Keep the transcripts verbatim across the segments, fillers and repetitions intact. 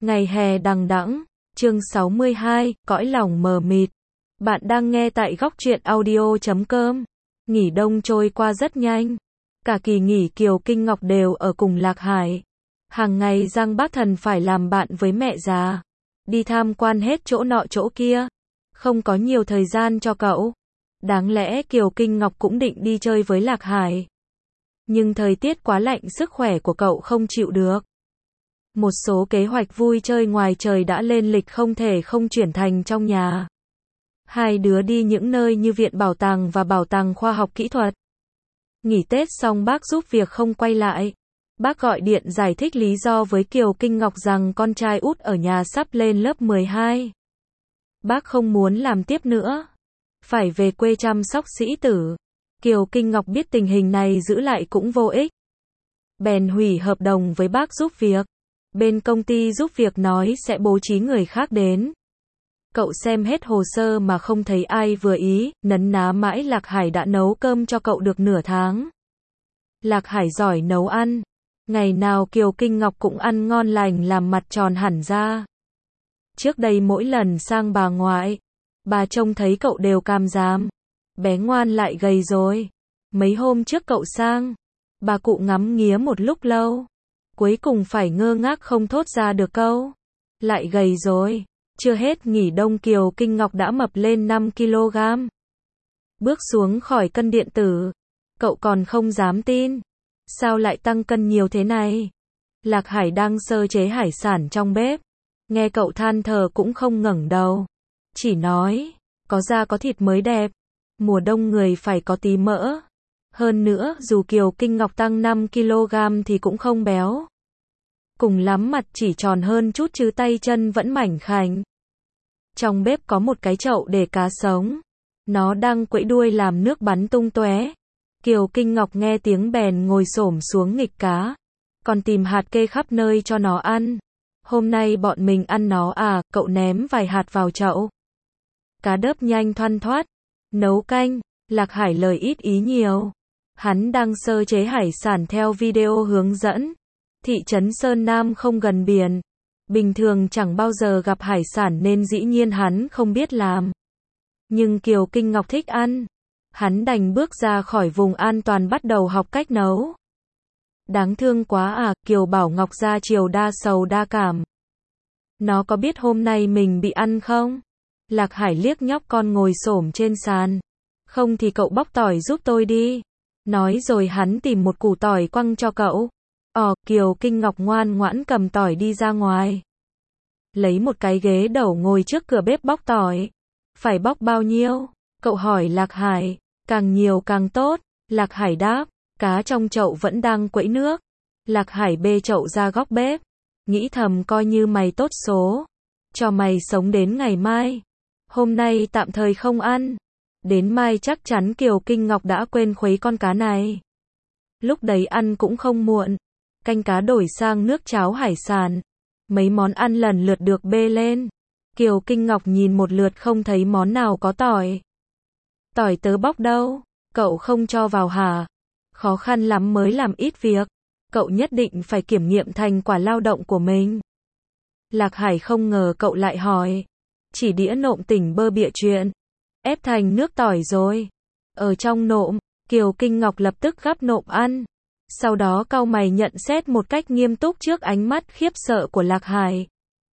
Ngày hè đằng đẵng, chương sáu mươi hai, cõi lòng mờ mịt. Bạn đang nghe tại góc truyện audio chấm com. Nghỉ đông trôi qua rất nhanh. Cả kỳ nghỉ Kiều Kinh Ngọc đều ở cùng Lạc Hải. Hàng ngày Giang Bác Thần phải làm bạn với mẹ già. Đi tham quan hết chỗ nọ chỗ kia. Không có nhiều thời gian cho cậu. Đáng lẽ Kiều Kinh Ngọc cũng định đi chơi với Lạc Hải. Nhưng thời tiết quá lạnh, sức khỏe của cậu không chịu được. Một số kế hoạch vui chơi ngoài trời đã lên lịch không thể không chuyển thành trong nhà. Hai đứa đi những nơi như Viện Bảo tàng và Bảo tàng Khoa học Kỹ thuật. Nghỉ Tết xong bác giúp việc không quay lại. Bác gọi điện giải thích lý do với Kiều Kinh Ngọc rằng con trai út ở nhà sắp lên lớp mười hai. Bác không muốn làm tiếp nữa. Phải về quê chăm sóc sĩ tử. Kiều Kinh Ngọc biết tình hình này giữ lại cũng vô ích. Bèn hủy hợp đồng với bác giúp việc. Bên công ty giúp việc nói sẽ bố trí người khác đến. Cậu xem hết hồ sơ mà không thấy ai vừa ý, nấn ná mãi Lạc Hải đã nấu cơm cho cậu được nửa tháng. Lạc Hải giỏi nấu ăn. Ngày nào Kiều Kinh Ngọc cũng ăn ngon lành làm mặt tròn hẳn ra. Trước đây mỗi lần sang bà ngoại, bà trông thấy cậu đều càm ràm. Bé ngoan lại gầy rồi. Mấy hôm trước cậu sang, bà cụ ngắm nghía một lúc lâu. Cuối cùng phải ngơ ngác không thốt ra được câu. Lại gầy rồi. Chưa hết nghỉ đông Kiều Kinh Ngọc đã mập lên năm ki lô gam. Bước xuống khỏi cân điện tử. Cậu còn không dám tin. Sao lại tăng cân nhiều thế này? Lạc Hải đang sơ chế hải sản trong bếp. Nghe cậu than thở cũng không ngẩng đầu. Chỉ nói, có da có thịt mới đẹp. Mùa đông người phải có tí mỡ. Hơn nữa, dù Kiều Kinh Ngọc tăng năm ki lô gam thì cũng không béo. Cùng lắm mặt chỉ tròn hơn chút chứ tay chân vẫn mảnh khảnh. Trong bếp có một cái chậu để cá sống. Nó đang quẫy đuôi làm nước bắn tung tóe. Kiều Kinh Ngọc nghe tiếng bèn ngồi xổm xuống nghịch cá. Còn tìm hạt kê khắp nơi cho nó ăn. Hôm nay bọn mình ăn nó à, cậu ném vài hạt vào chậu. Cá đớp nhanh thoăn thoắt. Nấu canh, Lạc Hải lời ít ý nhiều. Hắn đang sơ chế hải sản theo video hướng dẫn. Thị trấn Sơn Nam không gần biển. Bình thường chẳng bao giờ gặp hải sản nên dĩ nhiên hắn không biết làm. Nhưng Kiều Kinh Ngọc thích ăn. Hắn đành bước ra khỏi vùng an toàn bắt đầu học cách nấu. Đáng thương quá à, Kiều bảo Ngọc ra chiều đa sầu đa cảm. Nó có biết hôm nay mình bị ăn không? Lạc Hải liếc nhóc con ngồi xổm trên sàn. Không thì cậu bóc tỏi giúp tôi đi. Nói rồi hắn tìm một củ tỏi quăng cho cậu. Ồ, Kiều Kinh Ngọc ngoan ngoãn cầm tỏi đi ra ngoài. Lấy một cái ghế đầu ngồi trước cửa bếp bóc tỏi. Phải bóc bao nhiêu? Cậu hỏi Lạc Hải. Càng nhiều càng tốt. Lạc Hải đáp. Cá trong chậu vẫn đang quẫy nước. Lạc Hải bê chậu ra góc bếp. Nghĩ thầm coi như mày tốt số. Cho mày sống đến ngày mai. Hôm nay tạm thời không ăn. Đến mai chắc chắn Kiều Kinh Ngọc đã quên khuấy con cá này. Lúc đấy ăn cũng không muộn. Canh cá đổi sang nước cháo hải sản. Mấy món ăn lần lượt được bê lên. Kiều Kinh Ngọc nhìn một lượt không thấy món nào có tỏi. Tỏi tớ bóc đâu? Cậu không cho vào hả? Khó khăn lắm mới làm ít việc. Cậu nhất định phải kiểm nghiệm thành quả lao động của mình. Lạc Hải không ngờ cậu lại hỏi. Chỉ đĩa nộm tỉnh bơ bịa chuyện. Ép thành nước tỏi rồi. Ở trong nộm, Kiều Kinh Ngọc lập tức gắp nộm ăn. Sau đó cau mày nhận xét một cách nghiêm túc trước ánh mắt khiếp sợ của Lạc Hải.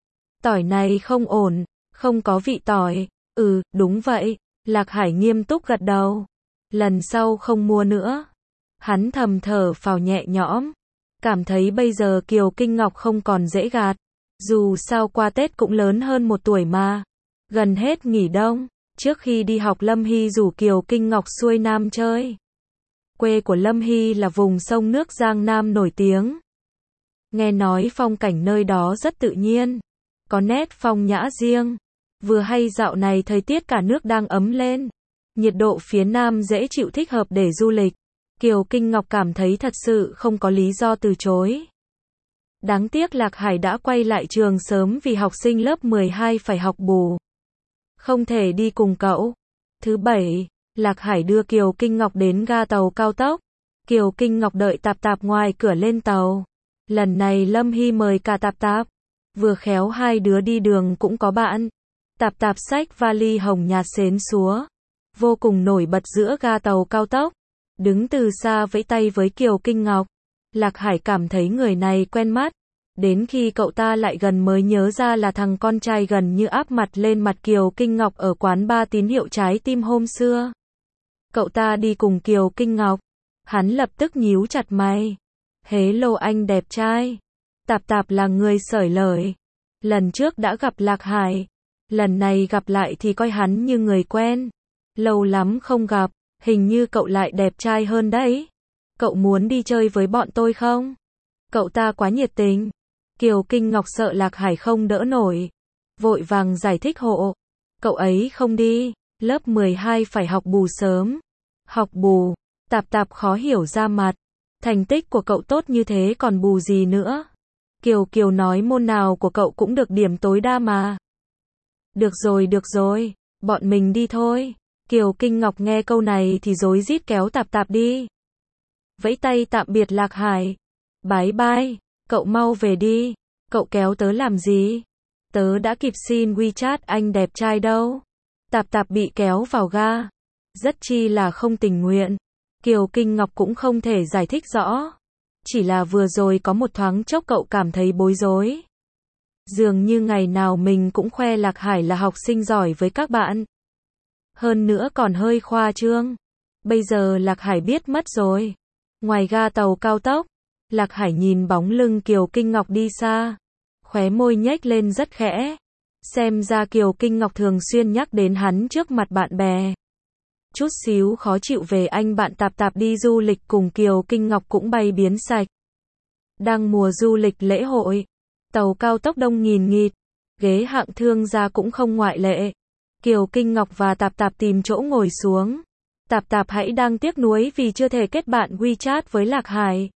Tỏi này không ổn, không có vị tỏi. Ừ, đúng vậy. Lạc Hải nghiêm túc gật đầu. Lần sau không mua nữa. Hắn thầm thở phào nhẹ nhõm. Cảm thấy bây giờ Kiều Kinh Ngọc không còn dễ gạt. Dù sao qua Tết cũng lớn hơn một tuổi mà. Gần hết nghỉ đông. Trước khi đi học Lâm Hy rủ Kiều Kinh Ngọc xuôi Nam chơi. Quê của Lâm Hy là vùng sông nước Giang Nam nổi tiếng. Nghe nói phong cảnh nơi đó rất tự nhiên. Có nét phong nhã riêng. Vừa hay dạo này thời tiết cả nước đang ấm lên. Nhiệt độ phía Nam dễ chịu thích hợp để du lịch. Kiều Kinh Ngọc cảm thấy thật sự không có lý do từ chối. Đáng tiếc Lạc Hải đã quay lại trường sớm vì học sinh lớp mười hai phải học bù. Không thể đi cùng cậu. Thứ bảy, Lạc Hải đưa Kiều Kinh Ngọc đến ga tàu cao tốc. Kiều Kinh Ngọc đợi Tạp Tạp ngoài cửa lên tàu. Lần này Lâm Hy mời cả Tạp Tạp. Vừa khéo hai đứa đi đường cũng có bạn. Tạp tạp xách vali hồng nhạt xến xúa, vô cùng nổi bật giữa ga tàu cao tốc, đứng từ xa vẫy tay với Kiều Kinh Ngọc. Lạc Hải cảm thấy người này quen mắt, đến khi cậu ta lại gần mới nhớ ra là thằng con trai gần như áp mặt lên mặt Kiều Kinh Ngọc ở quán bar tín hiệu trái tim hôm xưa. Cậu ta đi cùng Kiều Kinh Ngọc, hắn lập tức nhíu chặt mày. Hello anh đẹp trai. Tạp tạp là người xởi lởi. Lần trước đã gặp Lạc Hải, lần này gặp lại thì coi hắn như người quen. Lâu lắm không gặp, hình như cậu lại đẹp trai hơn đấy. Cậu muốn đi chơi với bọn tôi không? Cậu ta quá nhiệt tình. Kiều Kinh Ngọc sợ Lạc Hải không đỡ nổi, vội vàng giải thích hộ. Cậu ấy không đi, lớp mười hai phải học bù sớm. Học bù? Tạp tạp khó hiểu ra mặt. Thành tích của cậu tốt như thế còn bù gì nữa? Kiều Kiều nói môn nào của cậu cũng được điểm tối đa mà. Được rồi được rồi, bọn mình đi thôi. Kiều Kinh Ngọc nghe câu này thì rối rít kéo tạp tạp đi. Vẫy tay tạm biệt Lạc Hải. Bye bye, cậu mau về đi. Cậu kéo tớ làm gì? Tớ đã kịp xin WeChat anh đẹp trai đâu. Tạp tạp bị kéo vào ga, rất chi là không tình nguyện. Kiều Kinh Ngọc cũng không thể giải thích rõ. Chỉ là vừa rồi có một thoáng chốc cậu cảm thấy bối rối. Dường như ngày nào mình cũng khoe Lạc Hải là học sinh giỏi với các bạn. Hơn nữa còn hơi khoa trương. Bây giờ Lạc Hải biết mất rồi. Ngoài ga tàu cao tốc, Lạc Hải nhìn bóng lưng Kiều Kinh Ngọc đi xa, khóe môi nhếch lên rất khẽ. Xem ra Kiều Kinh Ngọc thường xuyên nhắc đến hắn trước mặt bạn bè. Chút xíu khó chịu về anh bạn tạp tạp đi du lịch cùng Kiều Kinh Ngọc cũng bay biến sạch. Đang mùa du lịch lễ hội, tàu cao tốc đông nghìn nghịt, ghế hạng thương gia cũng không ngoại lệ. Kiều Kinh Ngọc và tạp tạp tìm chỗ ngồi xuống. Tạp tạp hãy đang tiếc nuối vì chưa thể kết bạn WeChat với Lạc Hải.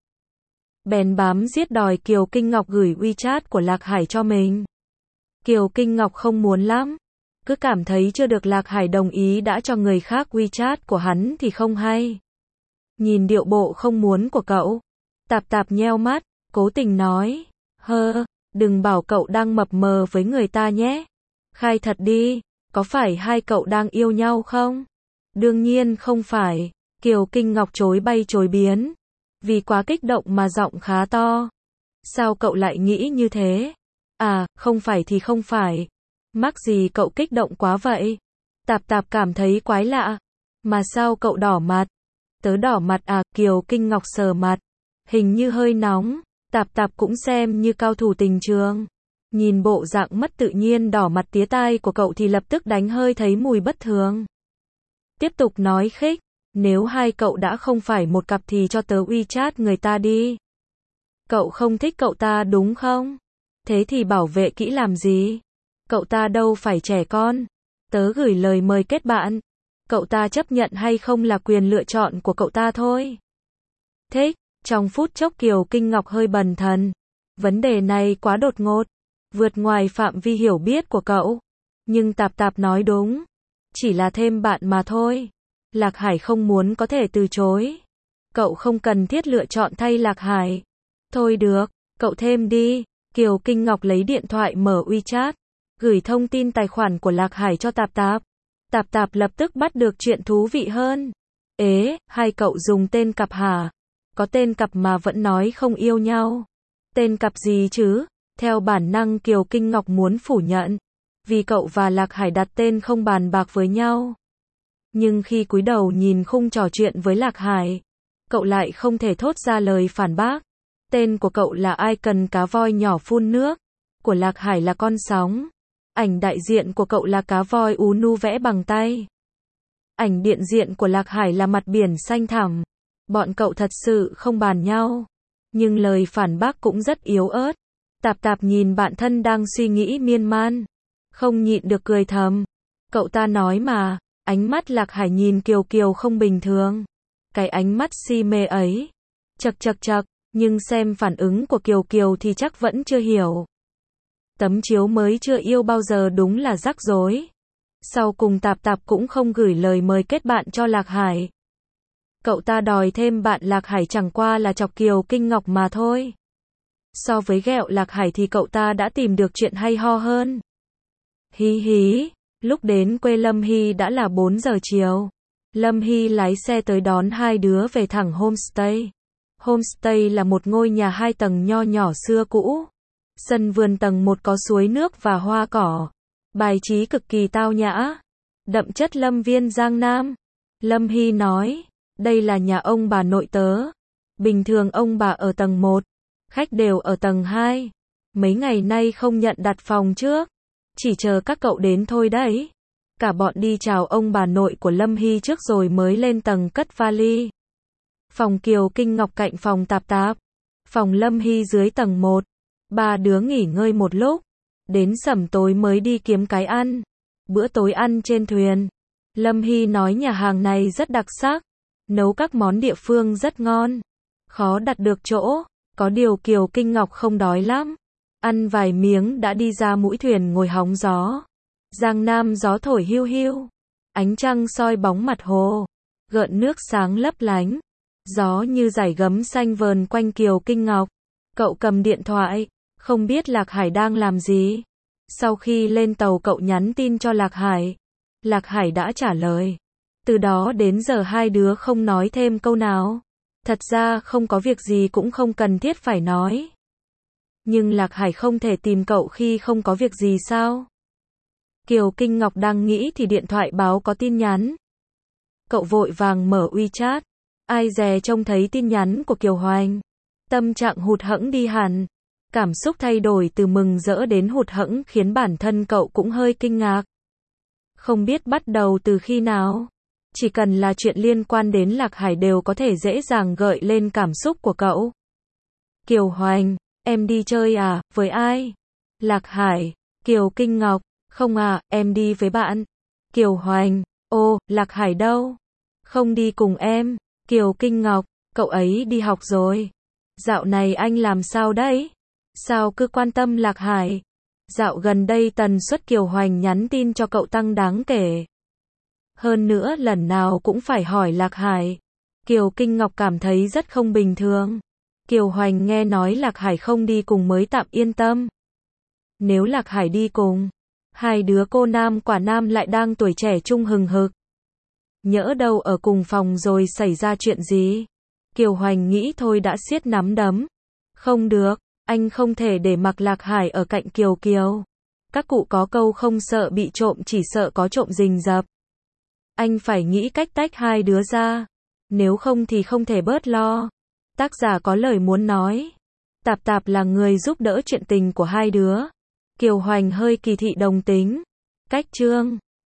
Bèn bám giết đòi Kiều Kinh Ngọc gửi WeChat của Lạc Hải cho mình. Kiều Kinh Ngọc không muốn lắm, cứ cảm thấy chưa được Lạc Hải đồng ý đã cho người khác WeChat của hắn thì không hay. Nhìn điệu bộ không muốn của cậu, tạp tạp nheo mắt, cố tình nói, hơ, đừng bảo cậu đang mập mờ với người ta nhé. Khai thật đi, có phải hai cậu đang yêu nhau không? Đương nhiên không phải. Kiều Kinh Ngọc chối bay chối biến, vì quá kích động mà giọng khá to. Sao cậu lại nghĩ như thế? À, không phải thì không phải. Mắc gì cậu kích động quá vậy? Tạp tạp cảm thấy quái lạ. Mà sao cậu đỏ mặt? Tớ đỏ mặt à? Kiều Kinh Ngọc sờ mặt, hình như hơi nóng. Tạp tạp cũng xem như cao thủ tình trường. Nhìn bộ dạng mất tự nhiên đỏ mặt tía tai của cậu thì lập tức đánh hơi thấy mùi bất thường. Tiếp tục nói khích, nếu hai cậu đã không phải một cặp thì cho tớ WeChat người ta đi. Cậu không thích cậu ta đúng không? Thế thì bảo vệ kỹ làm gì? Cậu ta đâu phải trẻ con. Tớ gửi lời mời kết bạn. Cậu ta chấp nhận hay không là quyền lựa chọn của cậu ta thôi. Thích, trong phút chốc Kiều Kinh Ngọc hơi bần thần. Vấn đề này quá đột ngột, vượt ngoài phạm vi hiểu biết của cậu. Nhưng tạp tạp nói đúng, chỉ là thêm bạn mà thôi. Lạc Hải không muốn có thể từ chối. Cậu không cần thiết lựa chọn thay Lạc Hải. Thôi được, cậu thêm đi. Kiều Kinh Ngọc lấy điện thoại mở WeChat, gửi thông tin tài khoản của Lạc Hải cho tạp tạp. Tạp tạp lập tức bắt được chuyện thú vị hơn. Ế, hai cậu dùng tên cặp hả? Có tên cặp mà vẫn nói không yêu nhau. Tên cặp gì chứ? Theo bản năng Kiều Kinh Ngọc muốn phủ nhận, vì cậu và Lạc Hải đặt tên không bàn bạc với nhau. Nhưng khi cúi đầu nhìn khung trò chuyện với Lạc Hải, cậu lại không thể thốt ra lời phản bác. Tên của cậu là icon cá voi nhỏ phun nước, của Lạc Hải là con sóng. Ảnh đại diện của cậu là cá voi ú nu vẽ bằng tay. Ảnh điện diện của Lạc Hải là mặt biển xanh thẳm. Bọn cậu thật sự không bàn nhau. Nhưng lời phản bác cũng rất yếu ớt. Tạp tạp nhìn bạn thân đang suy nghĩ miên man, không nhịn được cười thầm. Cậu ta nói mà. Ánh mắt Lạc Hải nhìn Kiều Kiều không bình thường. Cái ánh mắt si mê ấy. Chật chật chật, nhưng xem phản ứng của Kiều Kiều thì chắc vẫn chưa hiểu. Tấm chiếu mới chưa yêu bao giờ đúng là rắc rối. Sau cùng tạp tạp cũng không gửi lời mời kết bạn cho Lạc Hải. Cậu ta đòi thêm bạn Lạc Hải chẳng qua là chọc Kiều Kinh Ngọc mà thôi. So với ghẹo Lạc Hải thì cậu ta đã tìm được chuyện hay ho hơn. Hí hí, lúc đến quê Lâm Hy đã là bốn giờ chiều. Lâm Hy lái xe tới đón hai đứa về thẳng homestay. Homestay là một ngôi nhà hai tầng nho nhỏ xưa cũ. Sân vườn tầng một có suối nước và hoa cỏ. Bài trí cực kỳ tao nhã. Đậm chất lâm viên Giang Nam. Lâm Hy nói, đây là nhà ông bà nội tớ. Bình thường ông bà ở tầng một, khách đều ở tầng hai. Mấy ngày nay không nhận đặt phòng trước. Chỉ chờ các cậu đến thôi đấy. Cả bọn đi chào ông bà nội của Lâm Hy trước rồi mới lên tầng cất vali. Phòng Kiều Kinh Ngọc cạnh phòng Tạp Tạp. Phòng Lâm Hy dưới tầng một. Ba đứa nghỉ ngơi một lúc. Đến sẩm tối mới đi kiếm cái ăn. Bữa tối ăn trên thuyền. Lâm Hy nói nhà hàng này rất đặc sắc. Nấu các món địa phương rất ngon. Khó đặt được chỗ. Có điều Kiều Kinh Ngọc không đói lắm. Ăn vài miếng đã đi ra mũi thuyền ngồi hóng gió. Giang Nam gió thổi hiu hiu. Ánh trăng soi bóng mặt hồ. Gợn nước sáng lấp lánh. Gió như dải gấm xanh vờn quanh Kiều Kinh Ngọc. Cậu cầm điện thoại. Không biết Lạc Hải đang làm gì. Sau khi lên tàu cậu nhắn tin cho Lạc Hải. Lạc Hải đã trả lời. Từ đó đến giờ hai đứa không nói thêm câu nào. Thật ra không có việc gì cũng không cần thiết phải nói. Nhưng Lạc Hải không thể tìm cậu khi không có việc gì sao? Kiều Kinh Ngọc đang nghĩ thì điện thoại báo có tin nhắn. Cậu vội vàng mở WeChat. Ai dè trông thấy tin nhắn của Kiều Hoành. Tâm trạng hụt hẫng đi hẳn. Cảm xúc thay đổi từ mừng rỡ đến hụt hẫng khiến bản thân cậu cũng hơi kinh ngạc. Không biết bắt đầu từ khi nào. Chỉ cần là chuyện liên quan đến Lạc Hải đều có thể dễ dàng gợi lên cảm xúc của cậu. Kiều Hoành, em đi chơi à, với ai? Lạc Hải, Kiều Kinh Ngọc, không à, em đi với bạn. Kiều Hoành, ô, Lạc Hải đâu? Không đi cùng em. Kiều Kinh Ngọc, cậu ấy đi học rồi. Dạo này anh làm sao đấy? Sao cứ quan tâm Lạc Hải? Dạo gần đây tần suất Kiều Hoành nhắn tin cho cậu tăng đáng kể. Hơn nữa lần nào cũng phải hỏi Lạc Hải. Kiều Kinh Ngọc cảm thấy rất không bình thường. Kiều Hoành nghe nói Lạc Hải không đi cùng mới tạm yên tâm. Nếu Lạc Hải đi cùng, hai đứa cô nam quả nam lại đang tuổi trẻ trung hừng hực. Nhỡ đâu ở cùng phòng rồi xảy ra chuyện gì. Kiều Hoành nghĩ thôi đã siết nắm đấm. Không được, anh không thể để mặc Lạc Hải ở cạnh Kiều Kiều. Các cụ có câu không sợ bị trộm chỉ sợ có trộm rình rập. Anh phải nghĩ cách tách hai đứa ra. Nếu không thì không thể bớt lo. Tác giả có lời muốn nói. Tạp Tạp là người giúp đỡ chuyện tình của hai đứa. Kiều Hoành hơi kỳ thị đồng tính. Cách chương